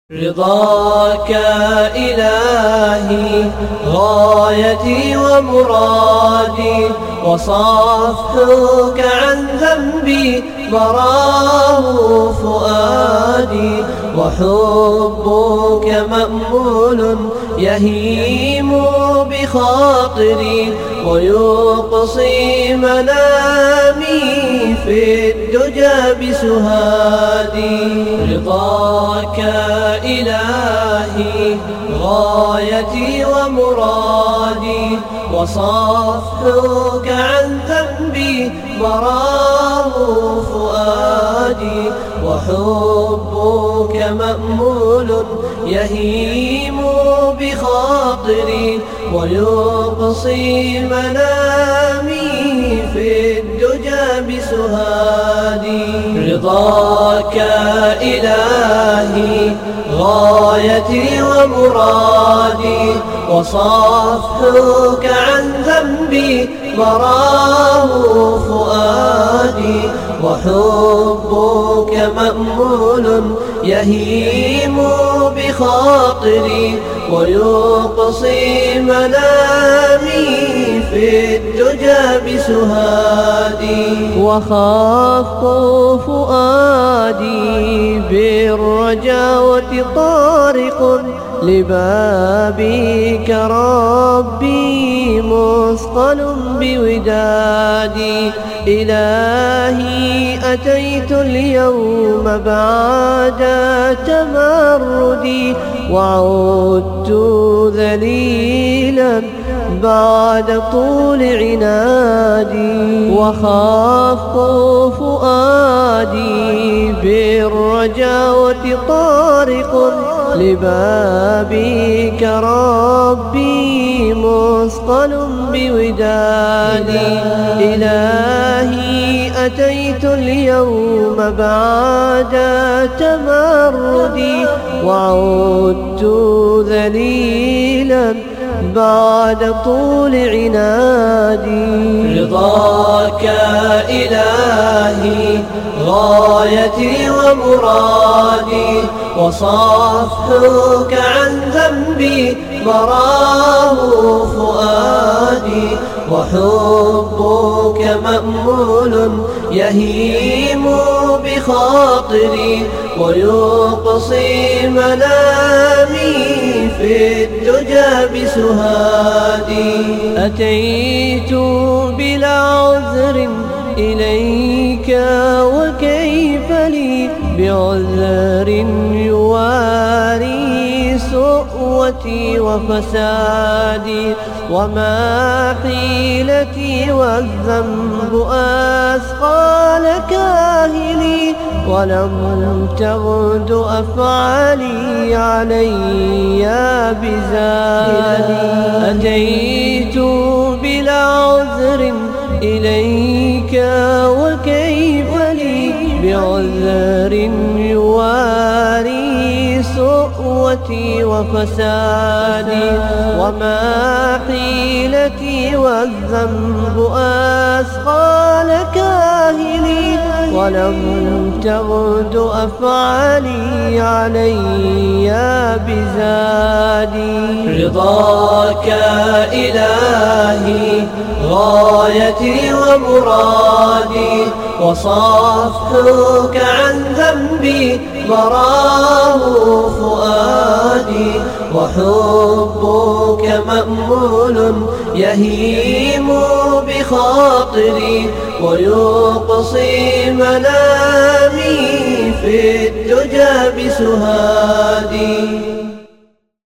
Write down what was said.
رضاك إلهي غايتي ومرادي، وصفحك عن ذنبي براه فؤادي، وحبك مأمول يهيم بخاطري، ويقصي منامي في الدجى بسهادي. رضاك إلهي غايتي ومرادي، وصفحك عن ذنبي براه فؤادي، وحبك مأمول يهيم بخاطري، ويقصي منامي في الدجى بسهادي. رضاك إلهي غايتي ومرادي، وصفحك عن ذنبي براه فؤادي، وحبك مأمول يهيم بخاطري، ويقصي منامي في الدجى بسهادي. وخاف فؤادي بالرجاوة طارق لبابك ربي مثقل بودادي. إلهي أتيت اليوم بعد تمردي، وعدت ذليلا بعد طول عنادي. وخاف فؤادي بالرجاوة طارق لبابك ربي مثقل بودادي. إلهي أتيت اليوم بعد تمردي، وعدت ذليلا بعد طول عنادي. رضاك إلهي غايتي ومرادي، وصفحك عن ذنبي براه فؤادي، وحبك مأمول يهيم بخاطري، ويقصي منامي في الدجى بسهادي. أتيت بلا عذر إليك، وكيف لي بعذر يواري سؤوتي وفسادي. وما حيلتي والذنب أثقال كاهلي، ولم تغد أفعالي علي بزادي. أتيت بلا عذر إليك، وكيف لي بعذر يواري سؤوتي وفسادي. وما حيلتي والذنب أثقال كاهلي، ولم تغد أفعالي علي بزادي. رضاك إلهي غايتي ومرادي، وصفحك عن ذنبي براه فؤادي، وحبك مأمول يهيم بخاطري، ويقصي منامي في الدجى بسهادي.